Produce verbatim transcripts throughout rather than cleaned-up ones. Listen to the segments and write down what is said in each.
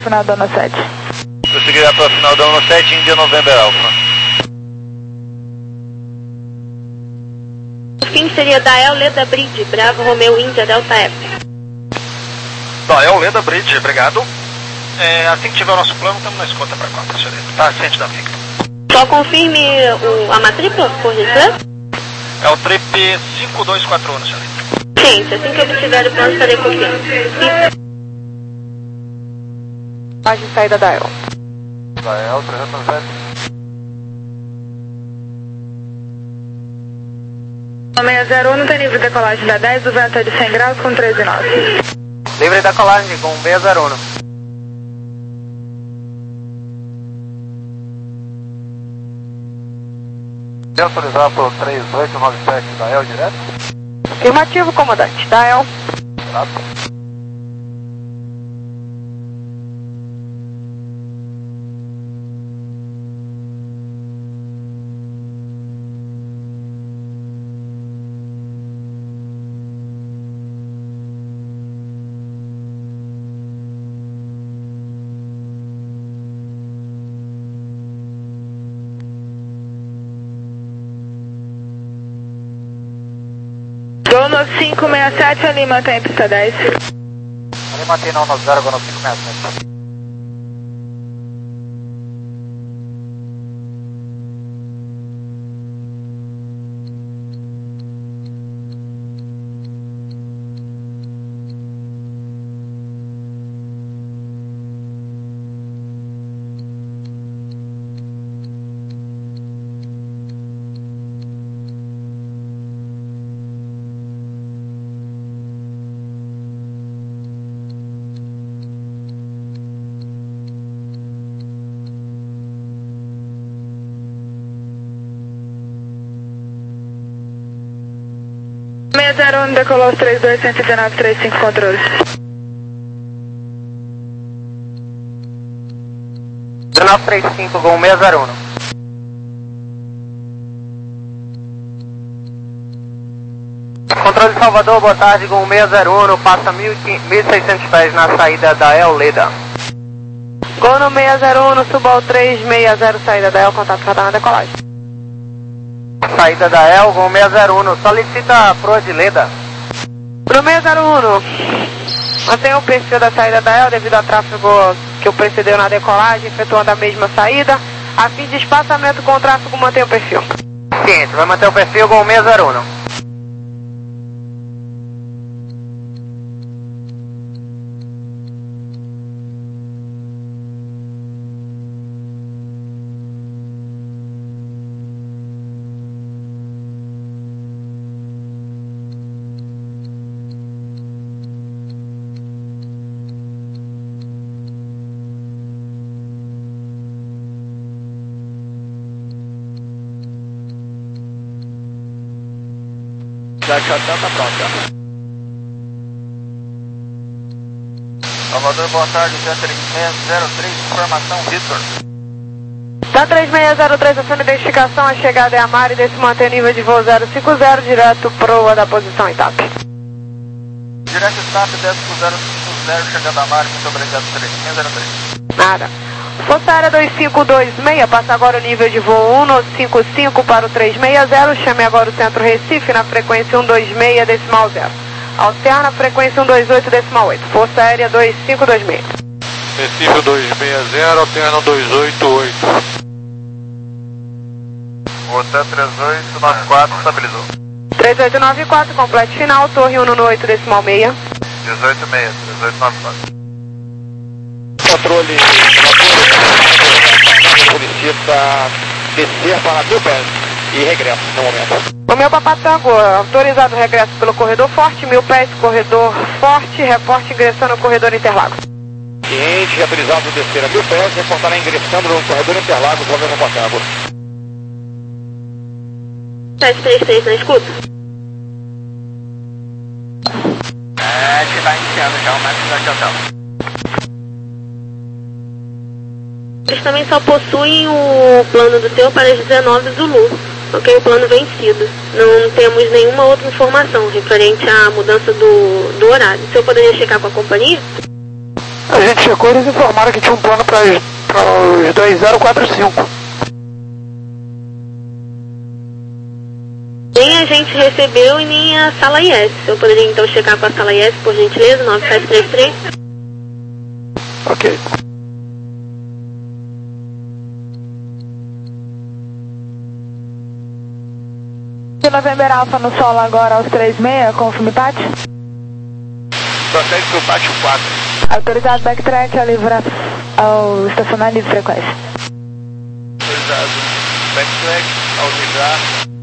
Final da Ono sete. Prosseguirá para o final da Ono sete, Índia November Alpha. O fim seria Dael Leda Bridge, Bravo Romeo Índia Delta F. Dael Leda Bridge, obrigado. É, assim que tiver o nosso plano, estamos na escuta para quatro, senhorita. Tá ciente da fica. Só confirme o, a matrícula, por gentileza. É o trip cinco dois quatro um, senhorita. Gente, assim que eu tiver o plano, estarei confiando. Página de saída da El. Dael trezentos e sete. seis zero um, não tem livre de decolagem da dez, o vento é de cem graus com treze nove. Livre de decolagem com seis zero um. Quer autorizar para o três oito nove sete da El direto? Afirmativo, comandante. Da El. Exato. Gono cinco seis sete, ali mantém pista dez. Ali mantém não, nove zero, Gono cinco seis sete. seis zero um, decolou os três dois, cento e dezenove, trinta e cinco controles. dezenove trinta e cinco, Gol seis zero um. Controle de Salvador, boa tarde, Gol seis zero um, passa mil e seiscentos pés na saída da El Leda. Gono seis zero um, suba ao três seis zero, saída da El, contato radar na decolagem. Saída da El, Gol seis zero um, solicita a proa de Leda. Pro seis zero um, mantenha o perfil da saída da El devido ao tráfego que o precedeu na decolagem, efetuando a mesma saída. A fim de espaçamento com o tráfego, mantenha o perfil. Ciente, vai manter o perfil, Gol seis zero um. Já que a hotel tá pronta. Salvador, boa tarde, T três seis zero três, informação Victor. Da três seis zero três, a sua identificação, a chegada é a Mari, desse manter nível de voo zero cinco zero, direto proa da posição I T A P. Direto I T A P, desce zero cinco zero, chegando a Mari, muito obrigado, três seis zero três. Nada. Força Aérea dois cinco dois seis, passa agora o nível de voo um nove cinco cinco para o três seis zero, chame agora o centro Recife na frequência um dois seis decimal zero. Alterna frequência um dois oito decimal oito. Força Aérea dois cinco dois seis. Recife dois seis zero, alterna dois oito oito. Hotel três oito nove quatro, estabilizou. três oito nove quatro, complete final, torre um no oito decimal seis. dezoito seis, três oito nove quatro. Controle, solicita descer para mil pés e regresso no momento. O meu Papatango, autorizado regresso pelo corredor forte, mil pés, corredor forte, reporte ingressando no corredor Interlagos. Cliente autorizado a descer a mil pés, reportará ingressando no corredor Interlagos, o meu Papatango. sete três três na escuta. É, que vai iniciando já o método da hotel. Eles também só possuem o plano do teu para as dezenove Zulu, ok? O plano vencido. Não temos nenhuma outra informação referente à mudança do, do horário. Se eu poderia checar com a companhia? A gente checou e eles informaram que tinha um plano para os dois zero quatro cinco. Nem a gente recebeu e nem a sala I S. Eu poderia então checar com a sala I S, por gentileza, nove sete três três? Ok. November Alpha no solo agora aos três seis, confirme pátio. Prossegue para o pátio quatro. Autorizado backtrack a livrar ao estacionar livre frequência. Autorizado backtrack ao livrar.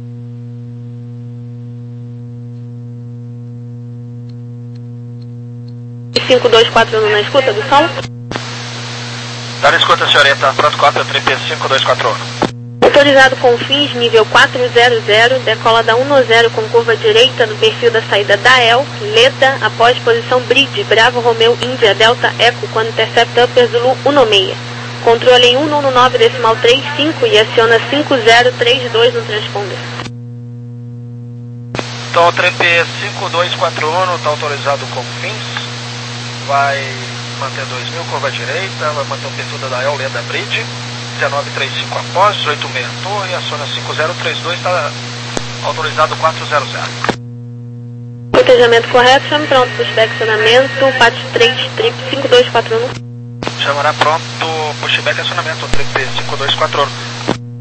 cinco dois quatro um na escuta do solo? Tá na escuta, senhorita. Protocópio trip cinco dois quatro um. Autorizado com fins nível quatrocentos, decola da um zero com curva direita no perfil da saída da E L, Leda, após posição Bridge, Bravo Romeo Índia, Delta Eco, quando intercepta Upper Zulu um seis. Controle em cento e nove decimal trinta e cinco e aciona cinco zero três dois no transponder. Então o trip cinco dois quatro um está autorizado com fins. Vai manter dois mil, curva direita, vai manter o perfil da E L, Leda Bridge. dezenove trinta e cinco após, dezoito seis torre, aciona cinco zero três dois, está autorizado quatrocentos. Protejamento correto, chame pronto para o estacionamento, pátio três, trip cinco dois quatro um. Chamará pronto, pushback acionamento, trip cinco dois quatro um.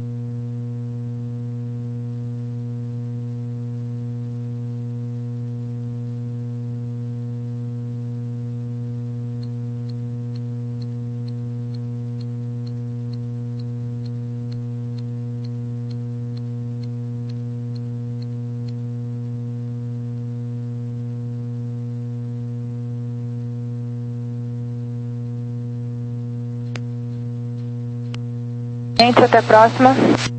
Gente, até a próxima.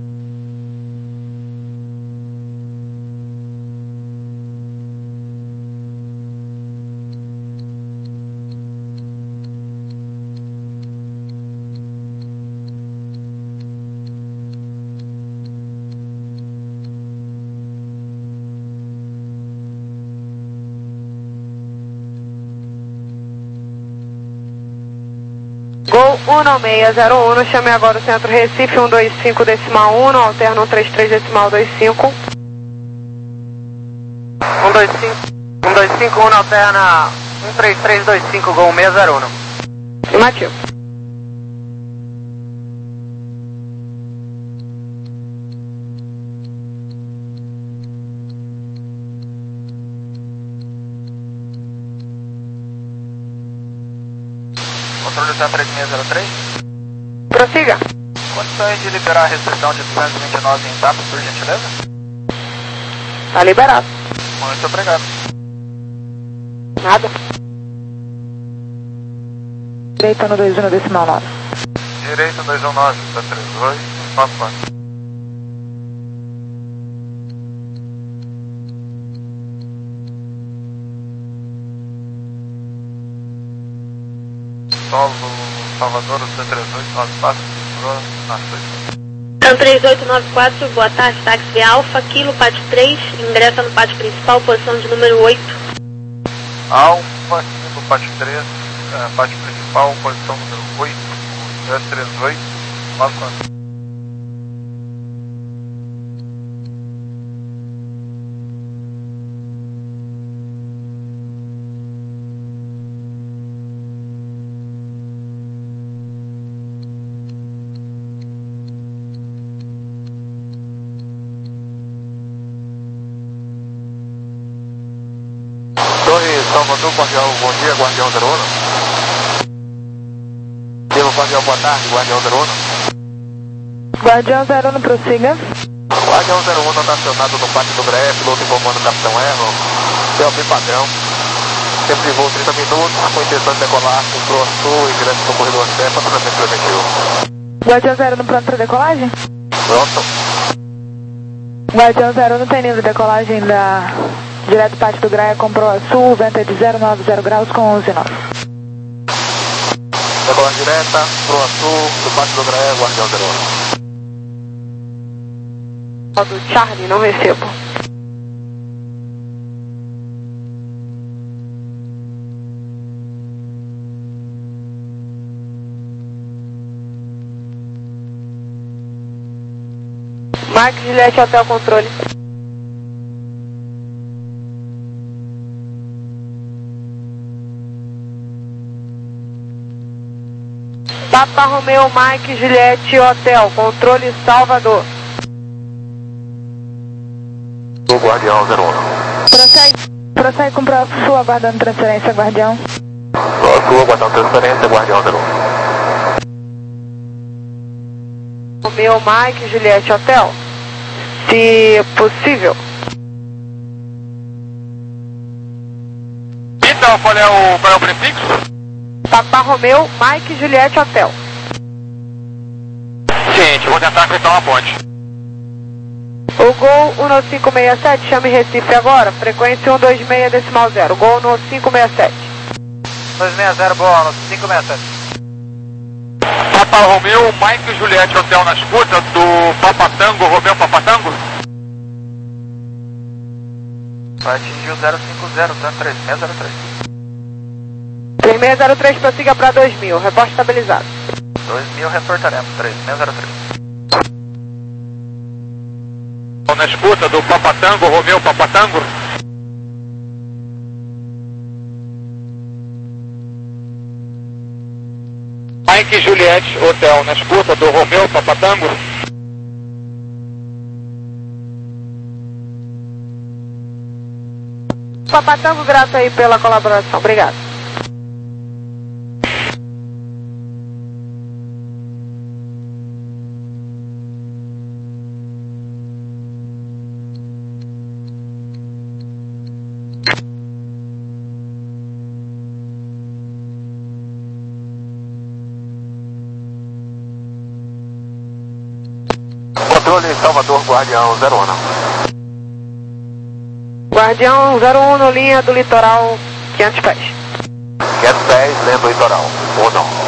Gol um seis zero um, chame agora o centro Recife, um dois cinco decimal um, alterno um três três decimal dois cinco. um dois cinco, um dois cinco um alterna um três três dois cinco, Gol seis zero um. Afirmativo. Controle T três seis zero três. Prossiga. Condições de liberar a restrição de duzentos e vinte e nove em etapas, por gentileza? Tá liberado. Muito obrigado. Nada. Direita no dois um decimal nove. Direita dois um nove, T três dois, nove quatro. Solo Salvador, T três oito nove quatro, na frente. Então três oito nove quatro, boa tarde, táxi Alfa, Kilo, pátio três, ingressa no pátio principal, posição de número oito. Alfa, Kilo, pátio três, é, pátio principal, posição número oito, T três oito nove quatro. Torre Salvador, Guardião, bom dia, Guardião zero um. Pelo Guardião, boa tarde, Guardião zero um. Guardião zero um, prossiga. Guardião zero um está acionado no pátio do Gré, piloto informando o Capitão Erro. C O B padrão. Tempo de voo trinta minutos, com intenção de decolar com Pro Sul e direto para o corredor C, patrulhamento preventivo. Guardião zero um, pronto para decolagem? Pronto. Guardião zero um, tem livre decolagem da... Direto do pátio do Graia, comprou a sul, vento é de zero nove zero graus com onze nove. Decolagem direta, Pro Sul, do pátio do Graia, Guardião zero um. Do Charlie, não recebo. Mike Juliette Hotel Controle. Papa Romeo Mike Juliette Hotel Controle Salvador. O Guardião zero um. Prossegue, prossegue com o Sul aguardando transferência, Guardião. Sul aguardando transferência, Guardião zero um. Romeo Mike Juliette Hotel, se possível. Então, qual é o, qual é o prefixo? Papa Romeo Mike Juliette Hotel. Gente, vou tentar acreditar uma ponte. O Gol um cinco seis sete, chame Recife agora, frequência um dois seis decimal zero, Gol um cinco seis sete. dois seis zero, boa, um cinco seis sete. Papa Romeu, Mike Juliette Hotel na escuta do Papa Tango, Romeu Papa Tango? Vai atingir o zero cinco zero, três seis zero três. três seis zero três, prossiga para dois mil, reporte estabilizado. dois mil reportaremos, três seis zero três. Na escuta do Papa Tango, Romeu Papa Tango? Mike Juliette Hotel na escuta do Romeu Papa Tango? Papa Tango, grato aí pela colaboração, obrigado. Controle Salvador, Guardião zero um. Guardião zero um no linha do litoral, quinhentos pés. quinhentos pés, dentro do litoral. Ou não.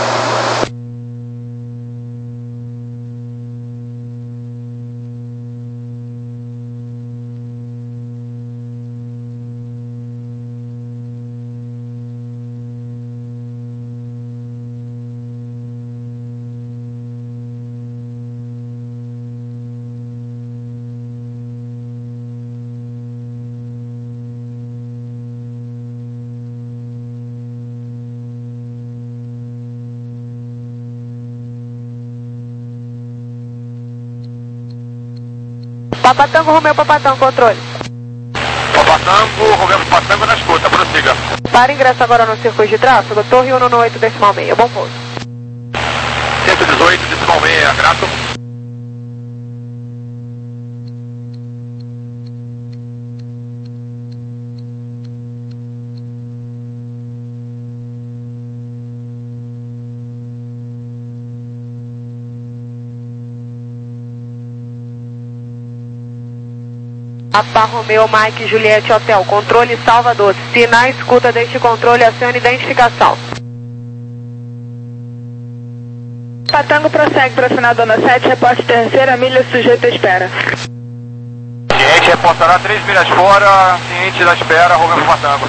Papa Tango, Romeu Papa Tango, controle. Papa Tango, Romeu Papa Tango na escuta, prossiga. Para ingresso agora no circuito de tráfego, Torre um oito decimal seis, bom pouso. cento e dezoito, decimal seis, grato. Papa Romeo Mike Juliette Hotel, controle Salvador. Se na escuta deste controle, acione identificação. Patango prossegue para o final da Dona sete, reporte terceira milha, sujeito à espera. Cliente reportará três milhas fora, cliente da espera, Romeu Papa Tango.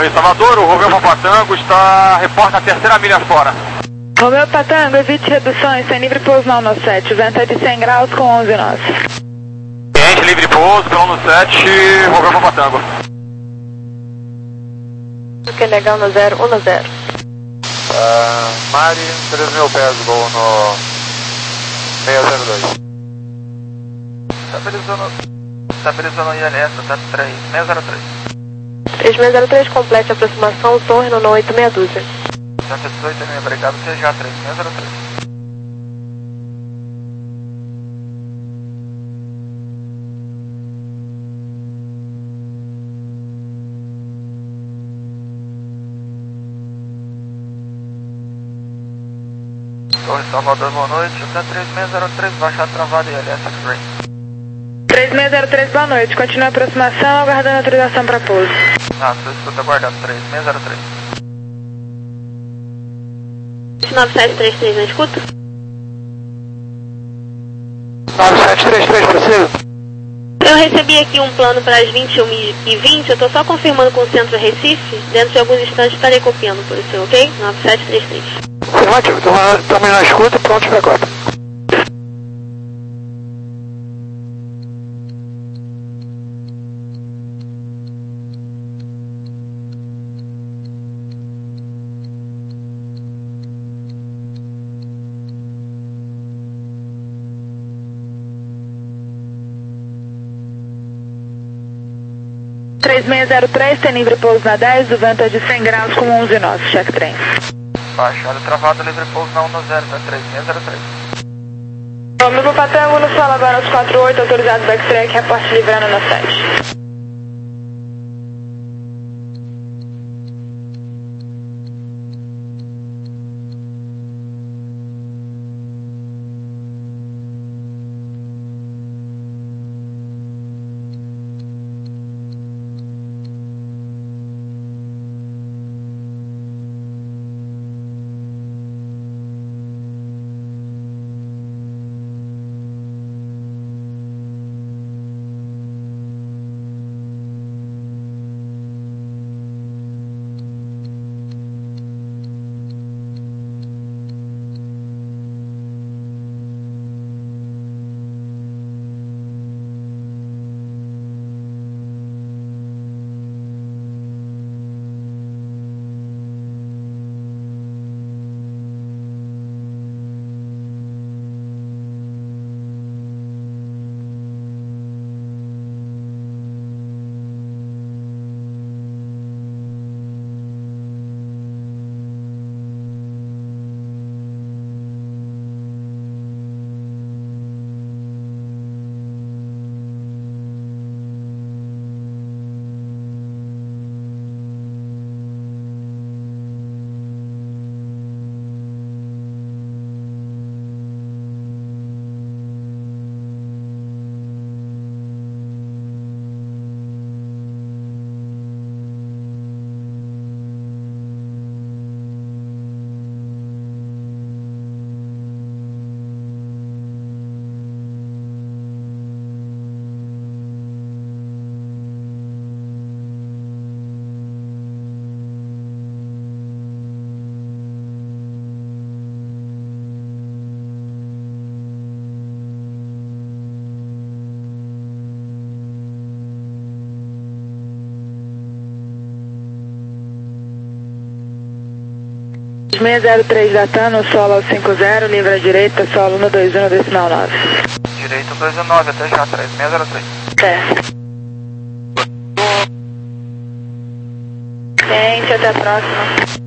Torre Salvador, o Romeu Papatango está, reporta a terceira milha fora. Romeu Papatango, evite reduções, sem livre pouso na um sete, vento é de cem graus com onze nós. Cliente livre pouso, pelo sete, Romeu Papatango. Que legal no zero, um no zero. Uh, Mari, três mil pés, voo no seis zero dois. Estabilizando, estabilizando a I L S, tá três seis zero três. três seis zero três, complete a aproximação, torre no oito meia dúzia. cento e dezoito, obrigado, C G A três seis zero três. Torre Salvador, boa noite, até três seis zero três, baixada travada I L S X-Ray. três seis zero três, boa noite, continua a aproximação, aguardando autorização para pouso. Ah, sua escuta aguardando, três seis zero três. nove sete três três na escuta? nove sete três três, possível? Eu recebi aqui um plano para as vinte e uma e vinte, eu estou só confirmando com o Centro Recife, dentro de alguns instantes estarei copiando por isso, ok? nove sete três três. Afirmativo, estamos na escuta e prontos para a cota. três seis zero três, tem livre pouso na dez, o vento é de cem graus com onze nós, check trem. Baixada travada, livre pouso na um zero, tá três seis zero três. Romeu Papatango no solo agora aos quatro oito, autorizado backtrack, reporte livrando na sete. seis zero três datando, solo ao cinco zero, livre à direita, solo no dois um, decimal nove. Direito dois um nove, até já, três seis zero três. Certo. Gente, até a próxima.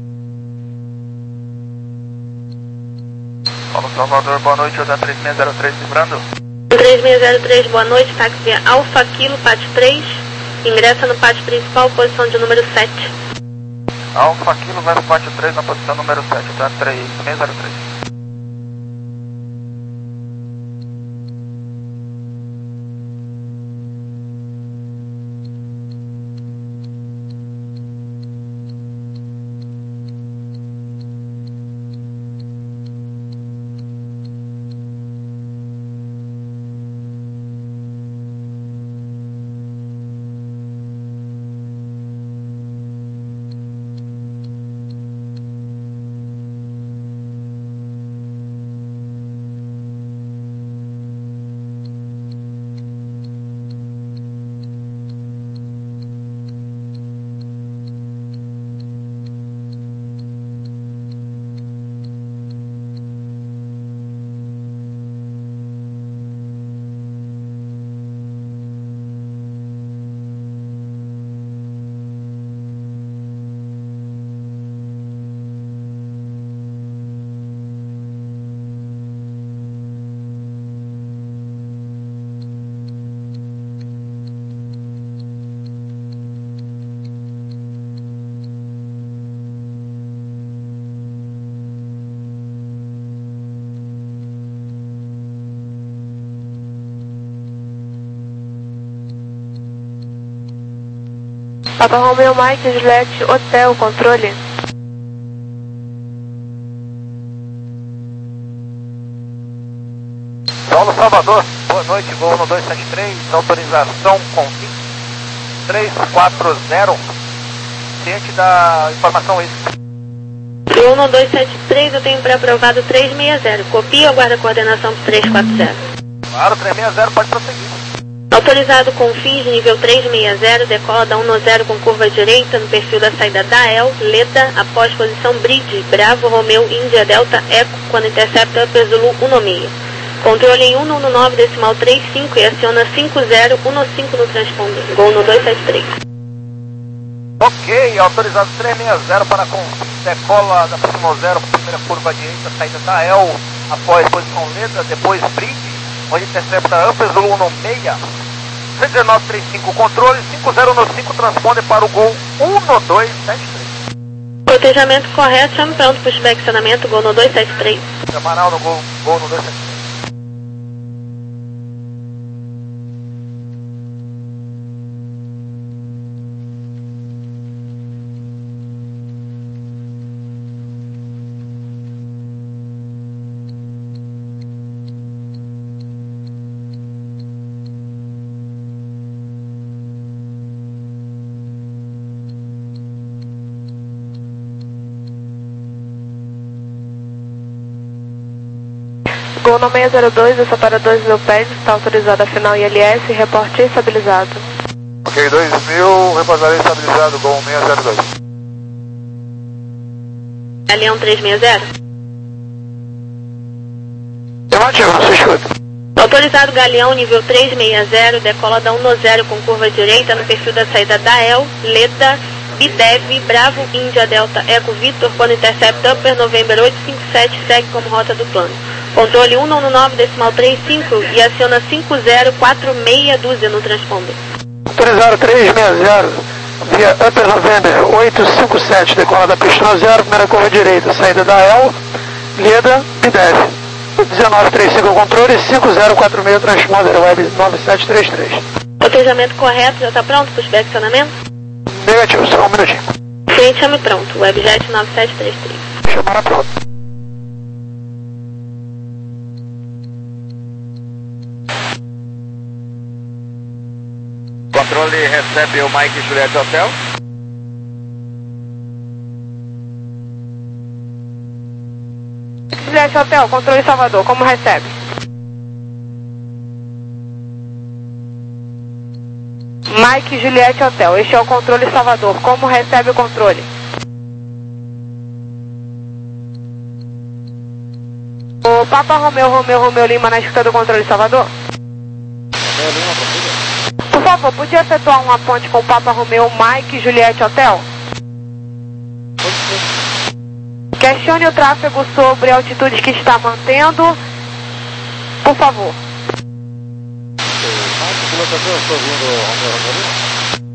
Paulo Salvador, boa noite, até três seis zero três, vibrando. três seis zero três, boa noite, táxi via Alfa Kilo, pátio três, ingressa no pátio principal, posição de número sete. Alfa Kilo vai pro pátio três na posição número sete, tá três seis zero três. Papa Romeo Mike, Juliette, Hotel, controle. Paulo Salvador, boa noite, voo um dois sete três, autorização com três quatro zero, ciente da informação aí. Voo um dois sete três, eu tenho pré-aprovado três seis zero, copia ou aguarda a coordenação para três quatro zero? Claro, três seis zero, pode prosseguir. Autorizado com fins nível três seis zero, decola da um zero com curva direita no perfil da saída da E L, Leda, após posição Bridge, Bravo, Romeu, Índia, Delta, Eco, quando intercepta Upper Zulu um seis. Controle em um um nove decimal trinta e cinco e aciona cinco zero um cinco no transponder. Gol no dois sete três. Ok, autorizado três seis zero para com decola da próxima zero, primeira curva direita, saída da E L, após posição Leda, depois Bridge, onde intercepta Upper Zulu um seis. C um nove três cinco, controle, cinco zero um cinco, transponder para o gol um dois sete três. Protejamento correto, chame pronto, pushback acionamento, gol no dois sete três. Amaral no gol, gol no dois sete três. Gol no seis zero dois, essa para dois mil pés, está autorizada a final I L S, reporte estabilizado. Ok, dois mil, repousarei estabilizado, gol seis zero dois. Galeão três seis zero. Afirmativo, você escuta. Autorizado Galeão nível três seis zero, decola da um zero com curva direita no perfil da saída da E L, Leda, Bidev, Bravo, Índia, Delta, Eco, Vitor, quando intercepta Upper November oito cinco sete, segue como rota do plano. Controle um um nove decimal trinta e cinco e aciona cinco zero quatro seis dúzia no transponder. Autorizado três seis zero, via Upper November oito cinco sete, decola da pista zero, primeira curva direita, saída da E L, Leda, Bidev. um nove três cinco, controle, cinco zero quatro seis, transponder, web nove sete três três. Protejamento correto, já está pronto, pushback acionamento? Negativo, só um minutinho. Frente, chame pronto, webjet nove sete três três. Chamar a pronto. Controle recebe o Mike Juliette Hotel. Juliette Hotel, controle Salvador, como recebe? Mike Juliette Hotel, este é o controle Salvador, como recebe o controle? O Papa Romeu, Romeu, Romeu Lima na escuta do controle Salvador? Romeu Lima, consiga. Por favor, podia efetuar uma ponte com o Papa Romeu, Mike Juliette Hotel? Questione o tráfego sobre a altitude que está mantendo, por favor. Mike, piloto aqui, eu estou ouvindo o Romeu Romeu Lima.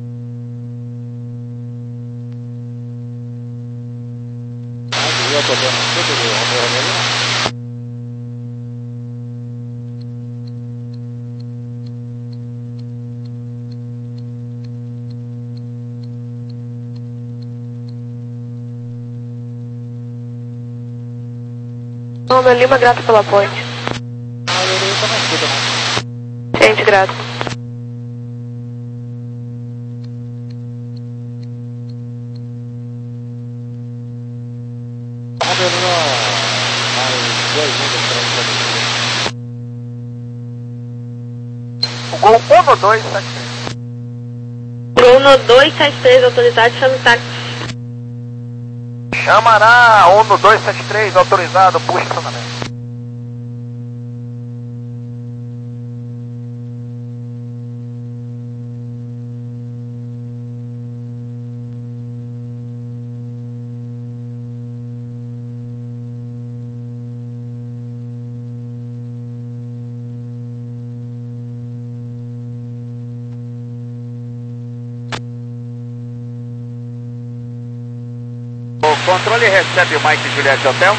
Mike, eu estou vendo o escudo do Romeu Romeu Lima. Romeu Lima, grato pela ponte. Ah, eu não estou na escuta, não. Gente, grato. Romeu Lima, mais dois minutos para a o gol um no dois sete três. Gol no dois sete três, autorizado, chame táxi. Chamará um no dois sete três, autorizado, puxa acionamento. O controle recebe o Mike Juliette Hotel.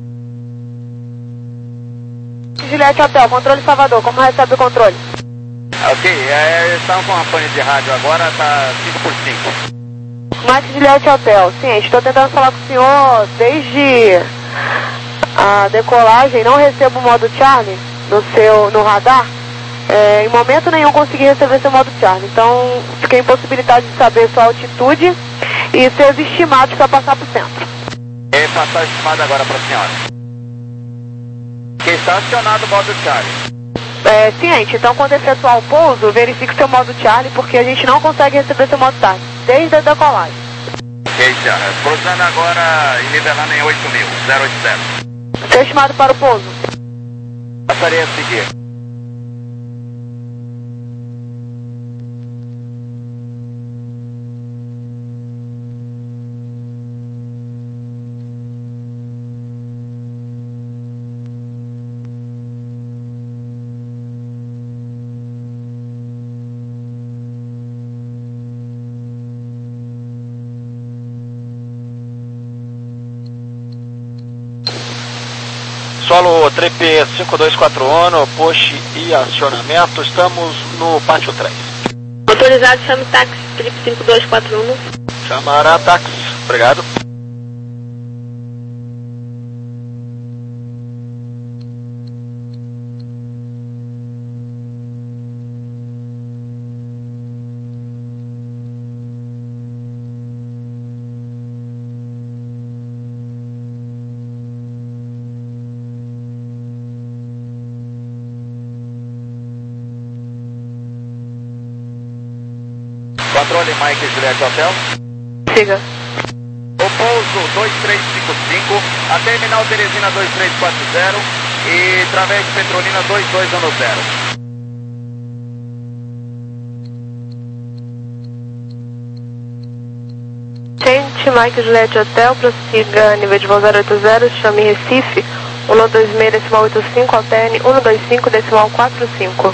Juliette Hotel, controle Salvador, como recebe o controle? Ok, é, eles estão com a pane de rádio agora, tá cinco por cinco. Mike Juliette Hotel, sim, estou tentando falar com o senhor desde a decolagem, não recebo o modo Charlie no seu, no radar. É, em momento nenhum consegui receber seu modo Charlie, então fiquei impossibilitado de saber sua altitude e seus estimados para passar para o centro. E passar estimado agora para a senhora. Que está acionado o modo Charlie. É, ciente, então quando efetuar o pouso, verifique seu modo Charlie, porque a gente não consegue receber seu modo Charlie desde a decolagem. Ok, senhora. Pousando agora e nivelando em oito mil, zero oito zero. Seu estimado para o pouso? Passaria a seguir. Solo Trip cinco dois quatro Ono, push e acionamento, estamos no pátio três. Autorizado, chame táxi, Trip cinco dois quatro um. Chamará táxi, obrigado. Controle Mike Juliette Hotel. Siga. O pouso dois três cinco cinco, a terminal Teresina dois três quatro zero e Través Petrolina dois dois um zero. Gente, Mike Juliette Hotel, prossiga nível de voo zero oito zero, chame Recife, um dois seis decimal oito cinco, alterne um dois cinco decimal quatro cinco.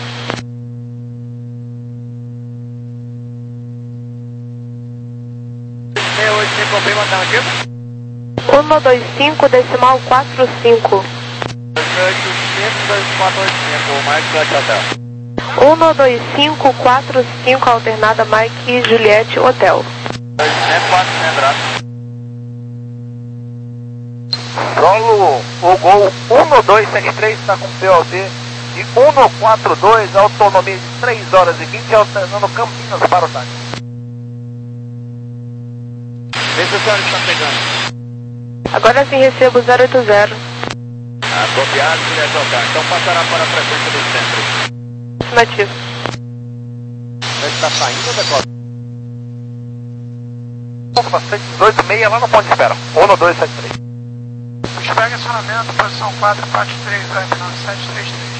Confirma a alternativa? um dois cinco decimal quatro cinco. oitocentos, dois quatro oito cinco, Mike Juliette Hotel. um dois cinco quatro cinco, alternada Mike Juliette Hotel. oitocentos, quatrocentos. Solo, o Gol um dois sete três está com P O D e um quatro dois, autonomia de três horas e vinte, alternando Campinas para o táxi. Vê se o senhor está pegando. Agora sim recebo zero oito zero. Ah, copiado, Juliette Hotel. Então passará para a frequência do centro. Afirmativo. Ele está saindo da costa. sete oito seis lá no ponto de espera. um dois sete três. Espera acionamento, posição quatro, parte três, vai final sete três três.